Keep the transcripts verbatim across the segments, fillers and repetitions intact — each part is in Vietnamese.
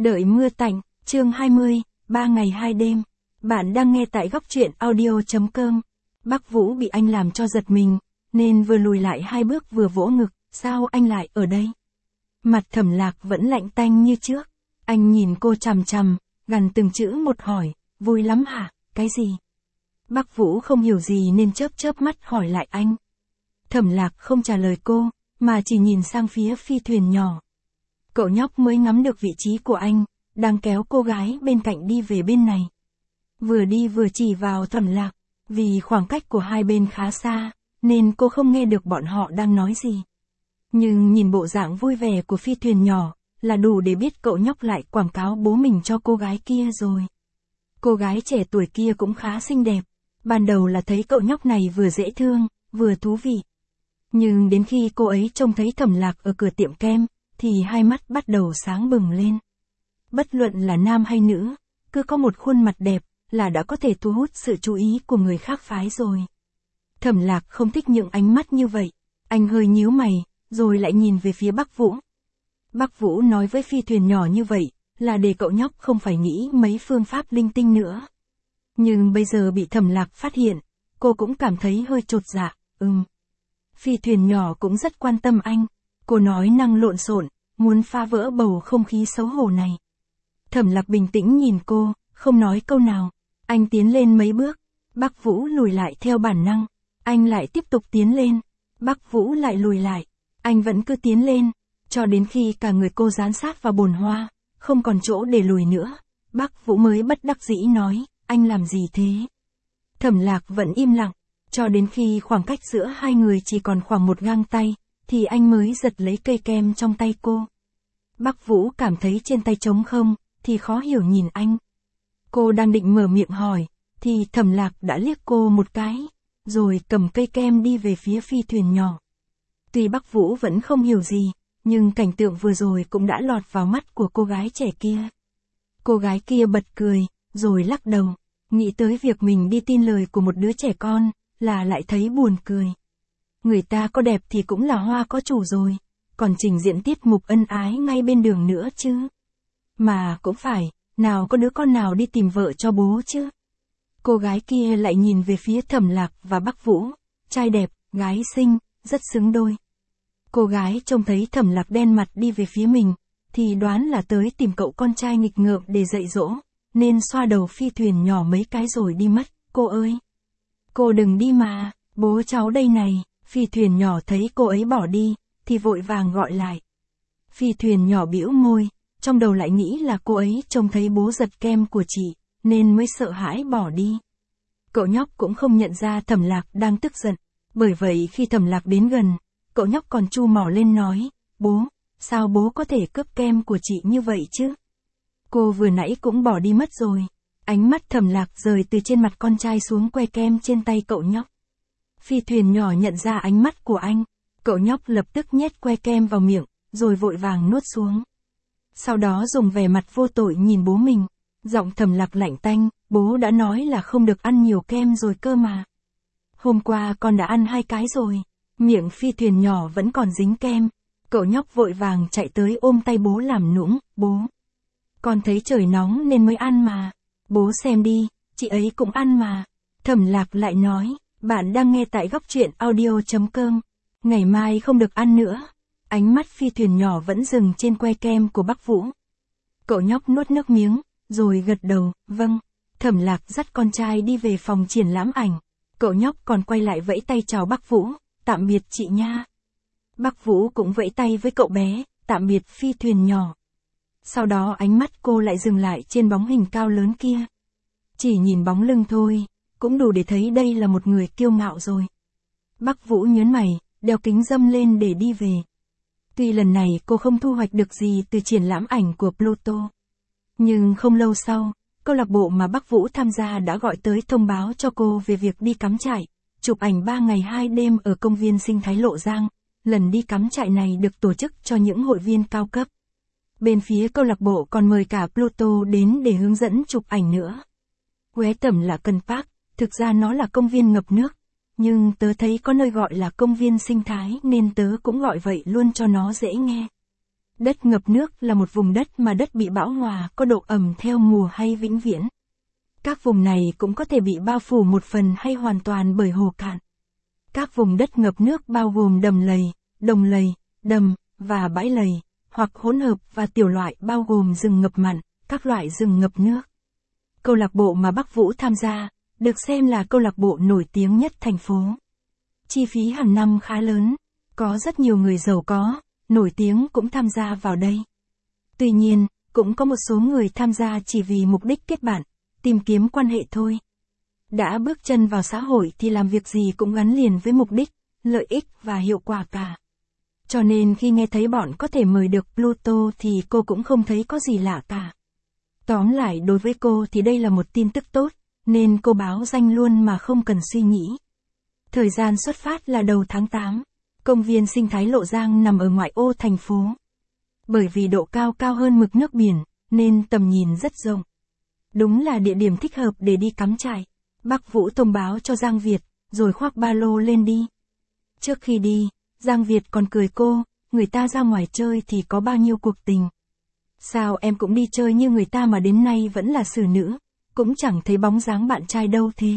Đợi mưa tạnh, chương hai mươi, ba ngày hai đêm. Bạn đang nghe tại góc truyện audio chấm com. Bắc Vũ bị anh làm cho giật mình, nên vừa lùi lại hai bước vừa vỗ ngực, sao anh lại ở đây? Mặt Thẩm Lạc vẫn lạnh tanh như trước. Anh nhìn cô chằm chằm, gằn từng chữ một hỏi, vui lắm hả, cái gì? Bắc Vũ không hiểu gì nên chớp chớp mắt hỏi lại anh. Thẩm Lạc không trả lời cô, mà chỉ nhìn sang phía phi thuyền nhỏ. Cậu nhóc mới ngắm được vị trí của anh, đang kéo cô gái bên cạnh đi về bên này. Vừa đi vừa chỉ vào Thẩm Lạc, vì khoảng cách của hai bên khá xa, nên cô không nghe được bọn họ đang nói gì. Nhưng nhìn bộ dạng vui vẻ của phi thuyền nhỏ, là đủ để biết cậu nhóc lại quảng cáo bố mình cho cô gái kia rồi. Cô gái trẻ tuổi kia cũng khá xinh đẹp, ban đầu là thấy cậu nhóc này vừa dễ thương, vừa thú vị. Nhưng đến khi cô ấy trông thấy Thẩm Lạc ở cửa tiệm kem, thì hai mắt bắt đầu sáng bừng lên. Bất luận là nam hay nữ, cứ có một khuôn mặt đẹp, là đã có thể thu hút sự chú ý của người khác phái rồi. Thẩm Lạc không thích những ánh mắt như vậy, anh hơi nhíu mày, rồi lại nhìn về phía Bắc Vũ. Bắc Vũ nói với phi thuyền nhỏ như vậy, là để cậu nhóc không phải nghĩ mấy phương pháp linh tinh nữa. Nhưng bây giờ bị Thẩm Lạc phát hiện, cô cũng cảm thấy hơi chột dạ, ừm. Phi thuyền nhỏ cũng rất quan tâm anh, cô nói năng lộn xộn, muốn phá vỡ bầu không khí xấu hổ này. Thẩm Lạc bình tĩnh nhìn cô, không nói câu nào. Anh tiến lên mấy bước, Bắc Vũ lùi lại theo bản năng. Anh lại tiếp tục tiến lên, Bắc Vũ lại lùi lại. Anh vẫn cứ tiến lên, cho đến khi cả người cô dán sát vào bồn hoa, không còn chỗ để lùi nữa. Bắc Vũ mới bất đắc dĩ nói, anh làm gì thế? Thẩm Lạc vẫn im lặng, cho đến khi khoảng cách giữa hai người chỉ còn khoảng một gang tay, thì anh mới giật lấy cây kem trong tay cô. Bắc Vũ cảm thấy trên tay trống không, thì khó hiểu nhìn anh. Cô đang định mở miệng hỏi, thì Thẩm Lạc đã liếc cô một cái, rồi cầm cây kem đi về phía phi thuyền nhỏ. Tuy Bắc Vũ vẫn không hiểu gì, nhưng cảnh tượng vừa rồi cũng đã lọt vào mắt của cô gái trẻ kia. Cô gái kia bật cười, rồi lắc đầu, nghĩ tới việc mình đi tin lời của một đứa trẻ con, là lại thấy buồn cười. Người ta có đẹp thì cũng là hoa có chủ rồi, còn trình diễn tiết mục ân ái ngay bên đường nữa chứ. Mà cũng phải, nào có đứa con nào đi tìm vợ cho bố chứ. Cô gái kia lại nhìn về phía Thẩm Lạc và Bắc Vũ, trai đẹp, gái xinh, rất xứng đôi. Cô gái trông thấy Thẩm Lạc đen mặt đi về phía mình, thì đoán là tới tìm cậu con trai nghịch ngợm để dạy dỗ, nên xoa đầu phi thuyền nhỏ mấy cái rồi đi mất. Cô ơi! Cô đừng đi mà, bố cháu đây này. Phi thuyền nhỏ thấy cô ấy bỏ đi, thì vội vàng gọi lại. Phi thuyền nhỏ bĩu môi, trong đầu lại nghĩ là cô ấy trông thấy bố giật kem của chị, nên mới sợ hãi bỏ đi. Cậu nhóc cũng không nhận ra Thẩm Lạc đang tức giận, bởi vậy khi Thẩm Lạc đến gần, cậu nhóc còn chu mỏ lên nói, bố, sao bố có thể cướp kem của chị như vậy chứ? Cô vừa nãy cũng bỏ đi mất rồi. Ánh mắt Thẩm Lạc rời từ trên mặt con trai xuống que kem trên tay cậu nhóc. Phi thuyền nhỏ nhận ra ánh mắt của anh, cậu nhóc lập tức nhét que kem vào miệng, rồi vội vàng nuốt xuống. Sau đó dùng vẻ mặt vô tội nhìn bố mình, giọng Thẩm Lạc lạnh tanh, bố đã nói là không được ăn nhiều kem rồi cơ mà. Hôm qua con đã ăn hai cái rồi, miệng phi thuyền nhỏ vẫn còn dính kem, cậu nhóc vội vàng chạy tới ôm tay bố làm nũng, bố. Con thấy trời nóng nên mới ăn mà, bố xem đi, chị ấy cũng ăn mà. Thẩm Lạc lại nói, bạn đang nghe tại góc truyện audio chấm com, ngày mai không được ăn nữa. Ánh mắt phi thuyền nhỏ vẫn dừng trên que kem của Bắc Vũ. Cậu nhóc nuốt nước miếng, rồi gật đầu, vâng. Thẩm Lạc dắt con trai đi về phòng triển lãm ảnh. Cậu nhóc còn quay lại vẫy tay chào Bắc Vũ, tạm biệt chị nha. Bắc Vũ cũng vẫy tay với cậu bé, tạm biệt phi thuyền nhỏ. Sau đó ánh mắt cô lại dừng lại trên bóng hình cao lớn kia. Chỉ nhìn bóng lưng thôi, cũng đủ để thấy đây là một người kiêu ngạo rồi. Bắc Vũ nhớn mày, đeo kính râm lên để đi về. Tuy lần này cô không thu hoạch được gì từ triển lãm ảnh của Pluto. Nhưng không lâu sau, câu lạc bộ mà Bắc Vũ tham gia đã gọi tới thông báo cho cô về việc đi cắm trại, chụp ảnh ba ngày hai đêm ở công viên sinh thái Lộ Giang. Lần đi cắm trại này được tổ chức cho những hội viên cao cấp. Bên phía câu lạc bộ còn mời cả Pluto đến để hướng dẫn chụp ảnh nữa. Quế Tẩm là Cần Park, thực ra nó là công viên ngập nước, nhưng tớ thấy có nơi gọi là công viên sinh thái nên tớ cũng gọi vậy luôn cho nó dễ nghe. Đất ngập nước là một vùng đất mà đất bị bão hòa có độ ẩm theo mùa hay vĩnh viễn. Các vùng này cũng có thể bị bao phủ một phần hay hoàn toàn bởi hồ cạn. Các vùng đất ngập nước bao gồm đầm lầy, đồng lầy, đầm, và bãi lầy, hoặc hỗn hợp và tiểu loại bao gồm rừng ngập mặn, các loại rừng ngập nước. Câu lạc bộ mà Bắc Vũ tham gia, được xem là câu lạc bộ nổi tiếng nhất thành phố. Chi phí hàng năm khá lớn, có rất nhiều người giàu có, nổi tiếng cũng tham gia vào đây. Tuy nhiên, cũng có một số người tham gia chỉ vì mục đích kết bạn, tìm kiếm quan hệ thôi. Đã bước chân vào xã hội thì làm việc gì cũng gắn liền với mục đích, lợi ích và hiệu quả cả. Cho nên khi nghe thấy bọn có thể mời được Pluto thì cô cũng không thấy có gì lạ cả. Tóm lại đối với cô thì đây là một tin tức tốt, nên cô báo danh luôn mà không cần suy nghĩ. Thời gian xuất phát là đầu tháng tám. Công viên sinh thái Lộ Giang nằm ở ngoại ô thành phố. Bởi vì độ cao cao hơn mực nước biển, nên tầm nhìn rất rộng. Đúng là địa điểm thích hợp để đi cắm trại. Bắc Vũ thông báo cho Giang Việt, rồi khoác ba lô lên đi. Trước khi đi, Giang Việt còn cười cô, người ta ra ngoài chơi thì có bao nhiêu cuộc tình. Sao em cũng đi chơi như người ta mà đến nay vẫn là xử nữ, cũng chẳng thấy bóng dáng bạn trai đâu thế.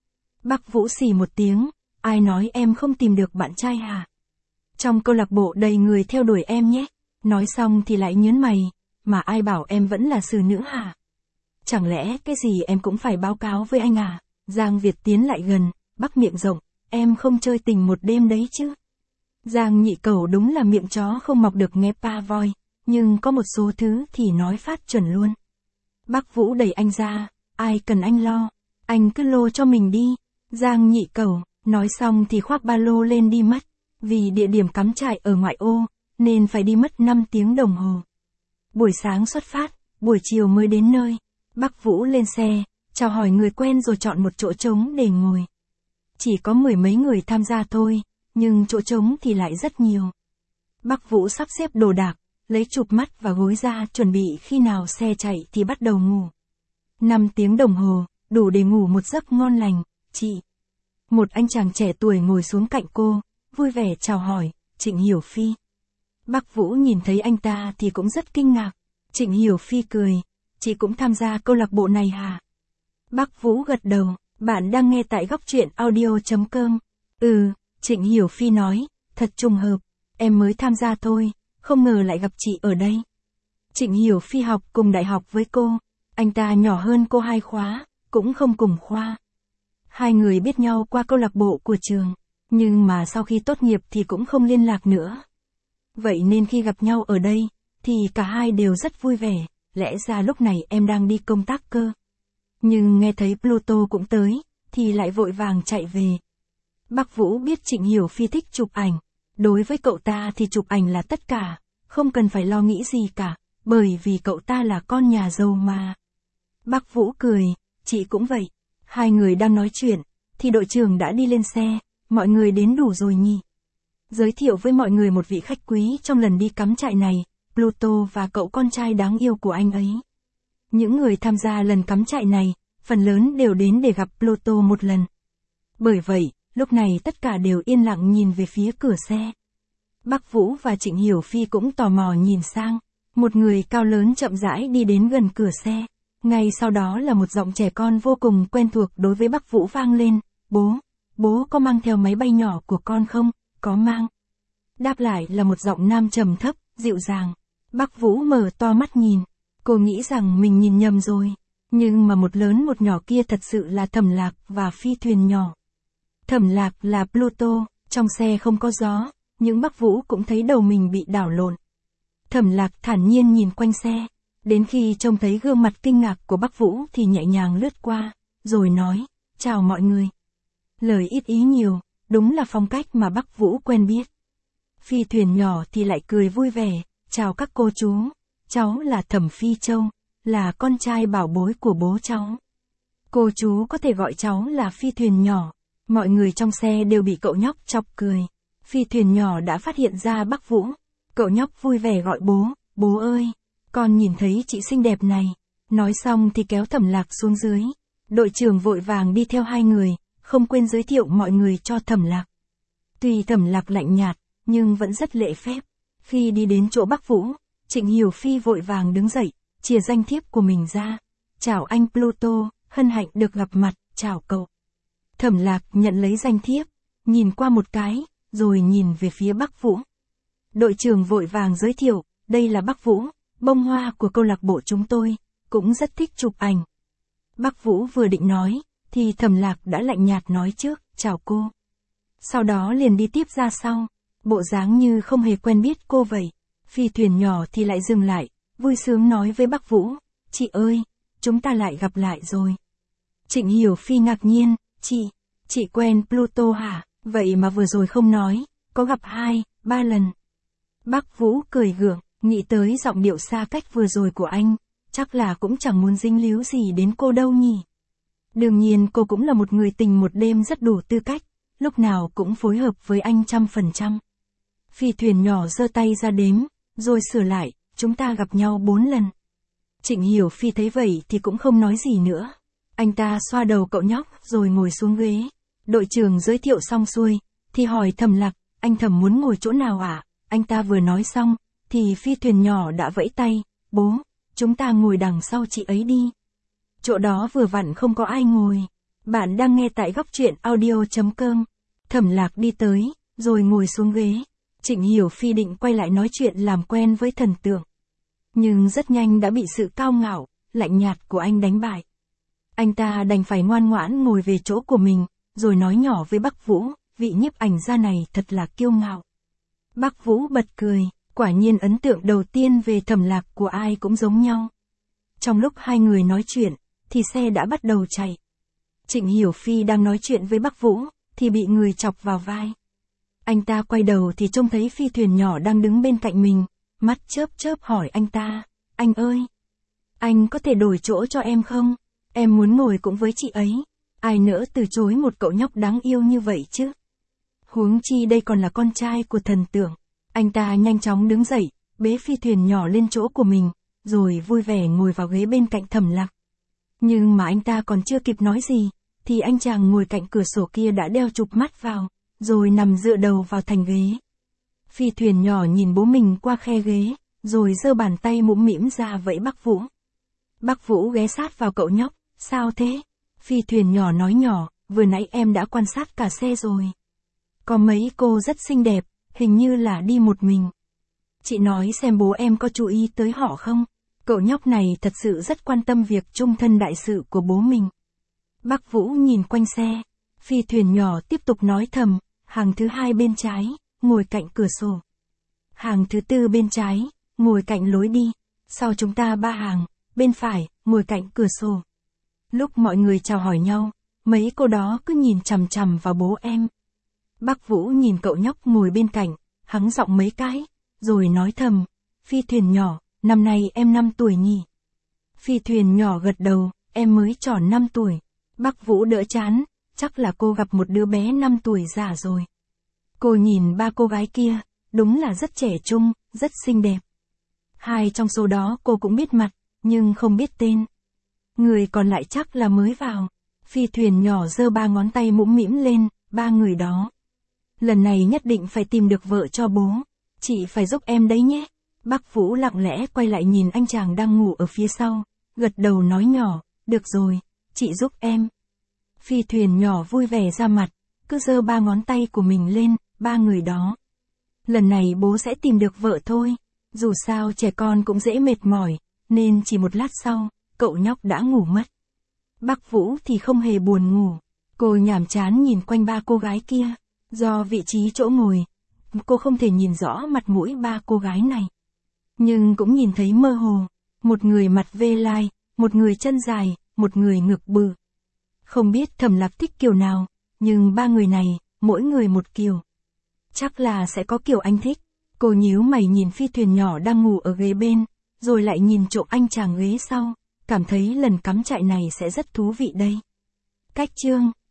Bắc Vũ xì một tiếng, ai nói em không tìm được bạn trai hả? Trong câu lạc bộ đầy người theo đuổi em nhé. Nói xong thì lại nhớn mày, mà ai bảo em vẫn là xử nữ hả? Chẳng lẽ cái gì em cũng phải báo cáo với anh à? Giang Việt tiến lại gần, bắc miệng rộng, em không chơi tình một đêm đấy chứ? Giang Nhị Cẩu đúng là miệng chó không mọc được nghe pa voi, nhưng có một số thứ thì nói phát chuẩn luôn. Bắc Vũ đẩy anh ra, ai cần anh lo, anh cứ lô cho mình đi. Giang Nhị Cẩu, nói xong thì khoác ba lô lên đi mất. Vì địa điểm cắm trại ở ngoại ô, nên phải đi mất năm tiếng đồng hồ. Buổi sáng xuất phát, buổi chiều mới đến nơi. Bắc Vũ lên xe, chào hỏi người quen rồi chọn một chỗ trống để ngồi. Chỉ có mười mấy người tham gia thôi, nhưng chỗ trống thì lại rất nhiều. Bắc Vũ sắp xếp đồ đạc, lấy chụp mắt và gối ra chuẩn bị khi nào xe chạy thì bắt đầu ngủ. năm tiếng đồng hồ, đủ để ngủ một giấc ngon lành, chị. Một anh chàng trẻ tuổi ngồi xuống cạnh cô, vui vẻ chào hỏi, Trịnh Hiểu Phi. Bắc Vũ nhìn thấy anh ta thì cũng rất kinh ngạc. Trịnh Hiểu Phi cười, chị cũng tham gia câu lạc bộ này hả? Bắc Vũ gật đầu, bạn đang nghe tại góc truyện audio chấm com. Ừ, Trịnh Hiểu Phi nói, thật trùng hợp, em mới tham gia thôi, không ngờ lại gặp chị ở đây. Trịnh Hiểu Phi học cùng đại học với cô, anh ta nhỏ hơn cô hai khóa, cũng không cùng khoa. Hai người biết nhau qua câu lạc bộ của trường, nhưng mà sau khi tốt nghiệp thì cũng không liên lạc nữa. Vậy nên khi gặp nhau ở đây, thì cả hai đều rất vui vẻ, lẽ ra lúc này em đang đi công tác cơ. Nhưng nghe thấy Pluto cũng tới, thì lại vội vàng chạy về. Bắc Vũ biết Trịnh Hiểu Phi thích chụp ảnh, đối với cậu ta thì chụp ảnh là tất cả, không cần phải lo nghĩ gì cả, bởi vì cậu ta là con nhà giàu mà. Bắc Vũ cười, chị cũng vậy. Hai người đang nói chuyện, thì đội trưởng đã đi lên xe, mọi người đến đủ rồi nhỉ? Giới thiệu với mọi người một vị khách quý trong lần đi cắm trại này, Pluto và cậu con trai đáng yêu của anh ấy. Những người tham gia lần cắm trại này, phần lớn đều đến để gặp Pluto một lần. Bởi vậy, lúc này tất cả đều yên lặng nhìn về phía cửa xe. Bắc Vũ và Trịnh Hiểu Phi cũng tò mò nhìn sang, một người cao lớn chậm rãi đi đến gần cửa xe. Ngay sau đó là một giọng trẻ con vô cùng quen thuộc đối với Bắc Vũ vang lên, bố, bố có mang theo máy bay nhỏ của con không? Có mang. Đáp lại là một giọng nam trầm thấp, dịu dàng. Bắc Vũ mở to mắt nhìn, cô nghĩ rằng mình nhìn nhầm rồi, nhưng mà một lớn một nhỏ kia thật sự là Thẩm Lạc và phi thuyền nhỏ. Thẩm Lạc là Pluto, trong xe không có gió, nhưng Bắc Vũ cũng thấy đầu mình bị đảo lộn. Thẩm Lạc thản nhiên nhìn quanh xe, đến khi trông thấy gương mặt kinh ngạc của Bắc Vũ thì nhẹ nhàng lướt qua, rồi nói, chào mọi người. Lời ít ý nhiều, đúng là phong cách mà Bắc Vũ quen biết. Phi thuyền nhỏ thì lại cười vui vẻ, chào các cô chú, cháu là Thẩm Phi Châu, là con trai bảo bối của bố cháu. Cô chú có thể gọi cháu là phi thuyền nhỏ. Mọi người trong xe đều bị cậu nhóc chọc cười. Phi thuyền nhỏ đã phát hiện ra Bắc Vũ. Cậu nhóc vui vẻ gọi bố, bố ơi, con nhìn thấy chị xinh đẹp này. Nói xong thì kéo Thẩm Lạc xuống dưới. Đội trưởng vội vàng đi theo hai người, không quên giới thiệu mọi người cho Thẩm Lạc. Tuy Thẩm Lạc lạnh nhạt, nhưng vẫn rất lễ phép. Khi đi đến chỗ Bắc Vũ, Trịnh Hiểu Phi vội vàng đứng dậy, chìa danh thiếp của mình ra. Chào anh Pluto, hân hạnh được gặp mặt, chào cậu. Thẩm Lạc nhận lấy danh thiếp, nhìn qua một cái, rồi nhìn về phía Bắc Vũ. Đội trưởng vội vàng giới thiệu, đây là Bắc Vũ, bông hoa của câu lạc bộ chúng tôi, cũng rất thích chụp ảnh. Bắc Vũ vừa định nói, thì Thẩm Lạc đã lạnh nhạt nói trước, chào cô. Sau đó liền đi tiếp ra sau, bộ dáng như không hề quen biết cô vậy. Phi thuyền nhỏ thì lại dừng lại, vui sướng nói với Bắc Vũ, chị ơi, chúng ta lại gặp lại rồi. Trịnh Hiểu Phi ngạc nhiên, chị, chị quen Pluto hả, vậy mà vừa rồi không nói, có gặp hai, ba lần. Bắc Vũ cười gượng, nghĩ tới giọng điệu xa cách vừa rồi của anh, chắc là cũng chẳng muốn dính líu gì đến cô đâu nhỉ. Đương nhiên cô cũng là một người tình một đêm rất đủ tư cách, lúc nào cũng phối hợp với anh trăm phần trăm. Phi thuyền nhỏ giơ tay ra đếm, rồi sửa lại, chúng ta gặp nhau bốn lần. Trịnh Hiểu Phi thấy vậy thì cũng không nói gì nữa. Anh ta xoa đầu cậu nhóc rồi ngồi xuống ghế. Đội trưởng giới thiệu xong xuôi, thì hỏi Thẩm Lạc, anh Thẩm muốn ngồi chỗ nào ạ? À? Anh ta vừa nói xong, thì phi thuyền nhỏ đã vẫy tay, bố, chúng ta ngồi đằng sau chị ấy đi. Chỗ đó vừa vặn không có ai ngồi. Bạn đang nghe tại góc truyện audio chấm com. Thẩm Lạc đi tới, rồi ngồi xuống ghế. Trịnh Hiểu Phi định quay lại nói chuyện làm quen với thần tượng. Nhưng rất nhanh đã bị sự cao ngạo, lạnh nhạt của anh đánh bại. Anh ta đành phải ngoan ngoãn ngồi về chỗ của mình, rồi nói nhỏ với Bắc Vũ, vị nhiếp ảnh gia này thật là kiêu ngạo. Bắc Vũ bật cười, quả nhiên ấn tượng đầu tiên về Thẩm Lạc của ai cũng giống nhau. Trong lúc hai người nói chuyện, thì xe đã bắt đầu chạy. Trịnh Hiểu Phi đang nói chuyện với Bắc Vũ, thì bị người chọc vào vai. Anh ta quay đầu thì trông thấy phi thuyền nhỏ đang đứng bên cạnh mình, mắt chớp chớp hỏi anh ta, anh ơi, anh có thể đổi chỗ cho em không? Em muốn ngồi cũng với chị ấy. Ai nỡ từ chối một cậu nhóc đáng yêu như vậy chứ? Huống chi đây còn là con trai của thần tượng. Anh ta nhanh chóng đứng dậy, bế phi thuyền nhỏ lên chỗ của mình, rồi vui vẻ ngồi vào ghế bên cạnh Thẩm Lạc. Nhưng mà anh ta còn chưa kịp nói gì, thì anh chàng ngồi cạnh cửa sổ kia đã đeo chụp mắt vào, rồi nằm dựa đầu vào thành ghế. Phi thuyền nhỏ nhìn bố mình qua khe ghế, rồi giơ bàn tay mũm mĩm ra vẫy Bắc Vũ. Bắc Vũ ghé sát vào cậu nhóc, sao thế? Phi thuyền nhỏ nói nhỏ, vừa nãy em đã quan sát cả xe rồi. Có mấy cô rất xinh đẹp, hình như là đi một mình. Chị nói xem bố em có chú ý tới họ không? Cậu nhóc này thật sự rất quan tâm việc chung thân đại sự của bố mình. Bắc Vũ nhìn quanh xe, phi thuyền nhỏ tiếp tục nói thầm, hàng thứ hai bên trái, ngồi cạnh cửa sổ. Hàng thứ tư bên trái, ngồi cạnh lối đi. Sau chúng ta ba hàng, bên phải, ngồi cạnh cửa sổ. Lúc mọi người chào hỏi nhau, mấy cô đó cứ nhìn chằm chằm vào bố em. Bắc Vũ nhìn cậu nhóc ngồi bên cạnh, hắng giọng mấy cái, rồi nói thầm, phi thuyền nhỏ, năm nay em năm tuổi nhỉ? Phi thuyền nhỏ gật đầu, em mới tròn năm tuổi. Bắc Vũ đỡ chán, chắc là cô gặp một đứa bé năm tuổi già rồi. Cô nhìn ba cô gái kia, đúng là rất trẻ trung, rất xinh đẹp. Hai trong số đó cô cũng biết mặt, nhưng không biết tên. Người còn lại chắc là mới vào. Phi thuyền nhỏ giơ ba ngón tay mũm mĩm lên, ba người đó. Lần này nhất định phải tìm được vợ cho bố. Chị phải giúp em đấy nhé. Bắc Vũ lặng lẽ quay lại nhìn anh chàng đang ngủ ở phía sau, gật đầu nói nhỏ, được rồi, chị giúp em. Phi thuyền nhỏ vui vẻ ra mặt, cứ giơ ba ngón tay của mình lên, ba người đó. Lần này bố sẽ tìm được vợ thôi. Dù sao trẻ con cũng dễ mệt mỏi, nên chỉ một lát sau, cậu nhóc đã ngủ mất. Bắc Vũ thì không hề buồn ngủ. Cô nhàm chán nhìn quanh ba cô gái kia. Do vị trí chỗ ngồi, cô không thể nhìn rõ mặt mũi ba cô gái này. Nhưng cũng nhìn thấy mơ hồ. Một người mặt vê lai, một người chân dài, một người ngực bự. Không biết Thẩm Lạc thích kiểu nào, nhưng ba người này, mỗi người một kiểu. Chắc là sẽ có kiểu anh thích. Cô nhíu mày nhìn phi thuyền nhỏ đang ngủ ở ghế bên, rồi lại nhìn trộm anh chàng ghế sau, cảm thấy lần cắm trại này sẽ rất thú vị đây. Cách chương